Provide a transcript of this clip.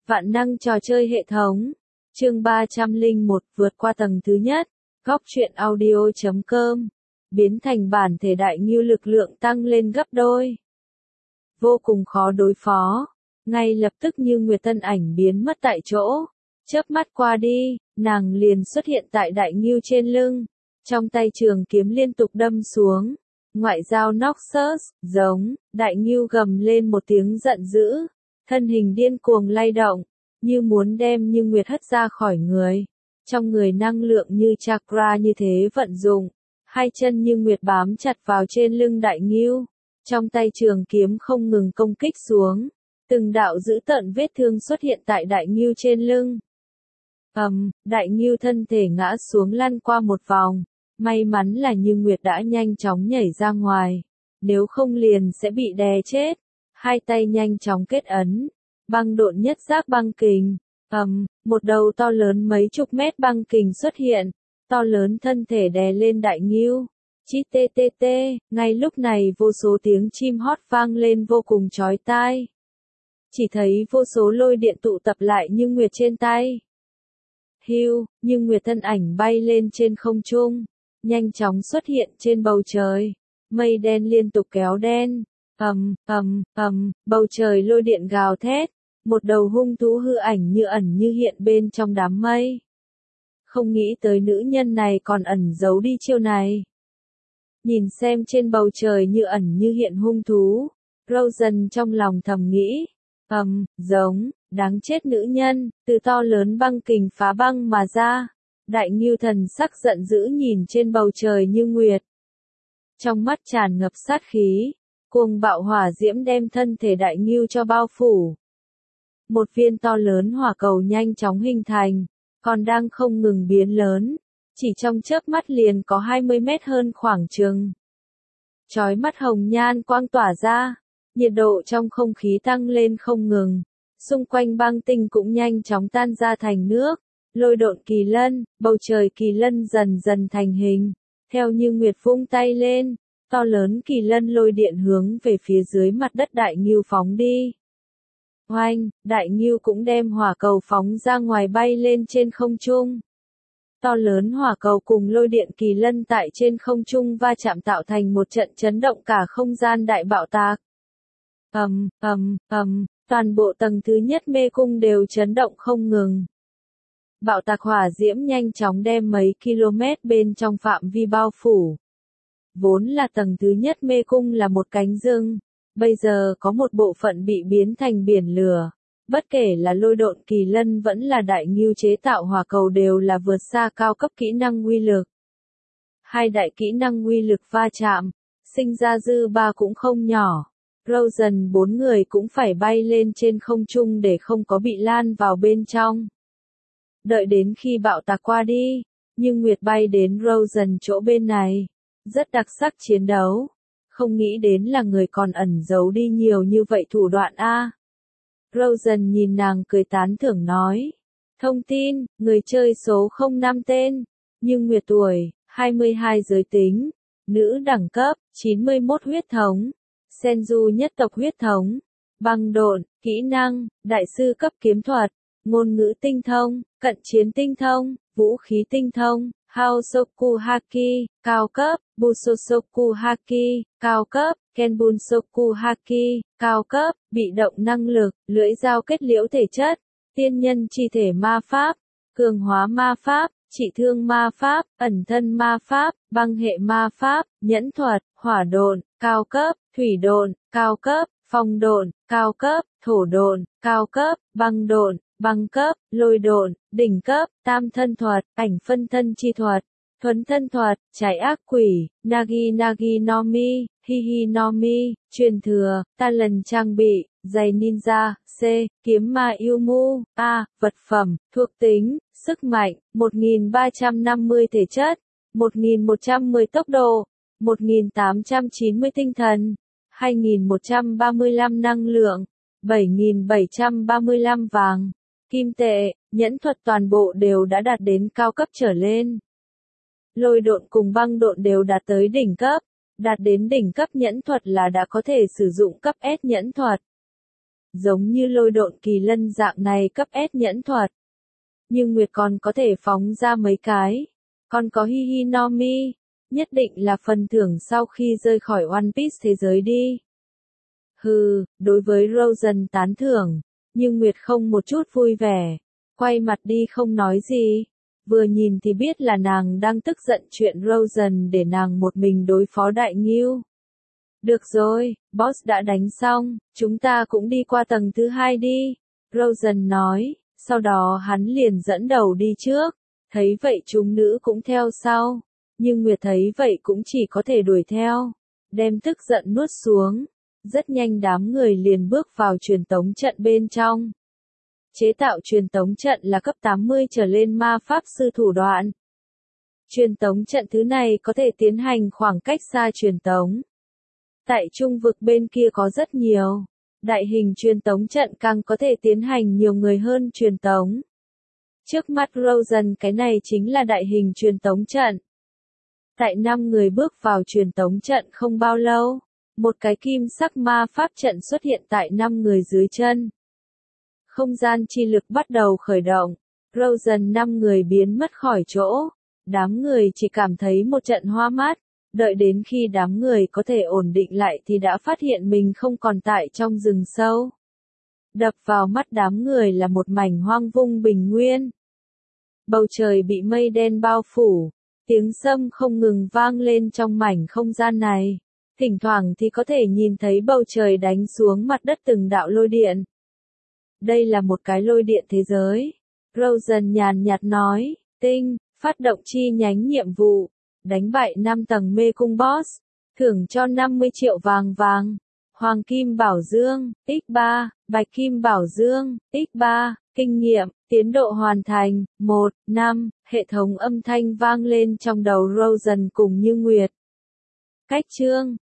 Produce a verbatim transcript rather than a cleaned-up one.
Vạn năng trò chơi hệ thống. Chương ba trăm lẻ một, vượt qua tầng thứ nhất. Góc truyện audio chấm com. Biến thành bản thể đại ngưu, lực lượng tăng lên gấp đôi. Vô cùng khó đối phó. Ngay lập tức Như Nguyệt thân ảnh biến mất tại chỗ. Chớp mắt qua đi, nàng liền xuất hiện tại đại ngưu trên lưng. Trong tay trường kiếm liên tục đâm xuống. Ngoại giao Noxus, giống, đại ngưu gầm lên một tiếng giận dữ. Thân hình điên cuồng lay động, như muốn đem Như Nguyệt hất ra khỏi người. Trong người năng lượng như chakra như thế vận dụng. Hai chân Như Nguyệt bám chặt vào trên lưng đại ngưu. Trong tay trường kiếm không ngừng công kích xuống. Từng đạo dữ tợn vết thương xuất hiện tại đại ngưu trên lưng. ầm, um, đại ngưu thân thể ngã xuống lăn qua một vòng. May mắn là Như Nguyệt đã nhanh chóng nhảy ra ngoài. Nếu không liền sẽ bị đè chết. Hai tay nhanh chóng kết ấn. Băng độn nhất giác băng kình. ầm, um, một đầu to lớn mấy chục mét băng kình xuất hiện. To lớn thân thể đè lên đại ngưu. Chi tê tê tê, ngay lúc này vô số tiếng chim hót vang lên vô cùng chói tai. Chỉ thấy vô số lôi điện tụ tập lại Như Nguyệt trên tay. Hiu, Như Nguyệt thân ảnh bay lên trên không trung. Nhanh chóng xuất hiện trên bầu trời. Mây đen liên tục kéo đen. ầm, ầm, ầm, bầu trời lôi điện gào thét. Một đầu hung thú hư ảnh như ẩn như hiện bên trong đám mây. Không nghĩ tới nữ nhân này còn ẩn giấu đi chiêu này. Nhìn xem trên bầu trời như ẩn như hiện hung thú. Rosen trong lòng thầm nghĩ. ầm, giống, đáng chết nữ nhân, từ to lớn băng kình phá băng mà ra. Đại ngưu thần sắc giận dữ nhìn trên bầu trời Như Nguyệt. Trong mắt tràn ngập sát khí, cuồng bạo hỏa diễm đem thân thể đại ngưu cho bao phủ. Một viên to lớn hỏa cầu nhanh chóng hình thành, còn đang không ngừng biến lớn, chỉ trong chớp mắt liền có hai mươi mét hơn khoảng chừng. Chói mắt hồng nhan quang tỏa ra, nhiệt độ trong không khí tăng lên không ngừng, xung quanh băng tinh cũng nhanh chóng tan ra thành nước. Lôi độn kỳ lân, bầu trời kỳ lân dần dần thành hình. Theo Như Nguyệt vung tay lên, to lớn kỳ lân lôi điện hướng về phía dưới mặt đất đại ngưu phóng đi. Oanh, đại ngưu cũng đem hỏa cầu phóng ra ngoài bay lên trên không trung. To lớn hỏa cầu cùng lôi điện kỳ lân tại trên không trung va chạm tạo thành một trận chấn động cả không gian đại bạo tạc. ầm, ầm, ầm, toàn bộ tầng thứ nhất mê cung đều chấn động không ngừng. Bạo tạc hỏa diễm nhanh chóng đem mấy km bên trong phạm vi bao phủ. Vốn là tầng thứ nhất mê cung là một cánh rừng, bây giờ có một bộ phận bị biến thành biển lửa. Bất kể là lôi độn kỳ lân vẫn là đại ngưu chế tạo hỏa cầu đều là vượt xa cao cấp kỹ năng uy lực. Hai đại kỹ năng uy lực va chạm, sinh ra dư ba cũng không nhỏ. Rosen bốn người cũng phải bay lên trên không trung để không có bị lan vào bên trong. Đợi đến khi bạo tạc qua đi, Như Nguyệt bay đến Rosen chỗ bên này. Rất đặc sắc chiến đấu. Không nghĩ đến là người còn ẩn giấu đi nhiều như vậy thủ đoạn a. Rosen nhìn nàng cười tán thưởng nói. Thông tin, người chơi số không năm tên. Như Nguyệt tuổi, hai mươi hai giới tính. Nữ đẳng cấp, chín mươi mốt huyết thống. Senju nhất tộc huyết thống. Băng độn, kỹ năng, đại sư cấp kiếm thuật. Ngôn ngữ tinh thông, cận chiến tinh thông, vũ khí tinh thông, Haosoku Haki, cao cấp, Busosoku Haki, cao cấp, Kenbunsoku Haki, cao cấp, bị động năng lực, lưỡi dao kết liễu thể chất, tiên nhân chi thể ma pháp, cường hóa ma pháp, trị thương ma pháp, ẩn thân ma pháp, băng hệ ma pháp, nhẫn thuật, hỏa độn, cao cấp, thủy độn, cao cấp, phong độn, cao cấp, thổ độn, cao cấp, băng độn, băng cấp, lôi độn, đỉnh cấp, tam thân thuật, ảnh phân thân chi thuật, thuấn thân thuật, trái ác quỷ, Nagi Nagi no Mi, Hi Hi no Mi, truyền thừa, ta lần trang bị, giày ninja, C, kiếm ma yêu mu, A, vật phẩm, thuộc tính, sức mạnh, một nghìn ba trăm năm mươi thể chất, một nghìn một trăm mười tốc độ, một nghìn tám trăm chín mươi tinh thần, hai nghìn một trăm ba mươi lăm năng lượng, bảy nghìn bảy trăm ba mươi lăm vàng. Kim tệ, nhẫn thuật toàn bộ đều đã đạt đến cao cấp trở lên. Lôi độn cùng băng độn đều đạt tới đỉnh cấp. Đạt đến đỉnh cấp nhẫn thuật là đã có thể sử dụng cấp S nhẫn thuật. giống như lôi độn kỳ lân dạng này cấp S nhẫn thuật. Nhưng Nguyệt còn có thể phóng ra mấy cái. Còn có Hihi no Mi, nhất định là phần thưởng sau khi rời khỏi One Piece thế giới đi. Hừ, đối với Rosen tán thưởng, nhưng Nguyệt không một chút vui vẻ, quay mặt đi không nói gì. Vừa nhìn thì biết là nàng đang tức giận chuyện Rosen để nàng một mình đối phó Đại Ngưu. Được rồi, boss đã đánh xong, chúng ta cũng đi qua tầng thứ hai đi, Rosen nói, sau đó hắn liền dẫn đầu đi trước, thấy vậy chúng nữ cũng theo sau, nhưng Nguyệt thấy vậy cũng chỉ có thể đuổi theo, đem tức giận nuốt xuống, rất nhanh đám người liền bước vào truyền tống trận bên trong. Chế tạo truyền tống trận là cấp tám mươi trở lên ma pháp sư thủ đoạn. Truyền tống trận thứ này có thể tiến hành khoảng cách xa truyền tống. Tại trung vực bên kia có rất nhiều. Đại hình truyền tống trận càng có thể tiến hành nhiều người hơn truyền tống. Trước mắt Rosen cái này chính là đại hình truyền tống trận. Tại năm người bước vào truyền tống trận không bao lâu, một cái kim sắc ma pháp trận xuất hiện tại năm người dưới chân. Không gian chi lực bắt đầu khởi động, Rosen năm người biến mất khỏi chỗ, đám người chỉ cảm thấy một trận hoa mát, đợi đến khi đám người có thể ổn định lại thì đã phát hiện mình không còn tại trong rừng sâu. Đập vào mắt đám người là một mảnh hoang vung bình nguyên. Bầu trời bị mây đen bao phủ, tiếng sấm không ngừng vang lên trong mảnh không gian này, thỉnh thoảng thì có thể nhìn thấy bầu trời đánh xuống mặt đất từng đạo lôi điện. Đây là một cái lôi điện thế giới. Rosen nhàn nhạt nói, tinh, phát động chi nhánh nhiệm vụ, đánh bại năm tầng mê cung boss, thưởng cho năm mươi triệu vàng vàng, hoàng kim bảo dương, nhân ba, bạch kim bảo dương, nhân ba, kinh nghiệm, tiến độ hoàn thành, một, năm, hệ thống âm thanh vang lên trong đầu Rosen cùng Như Nguyệt. Cách chương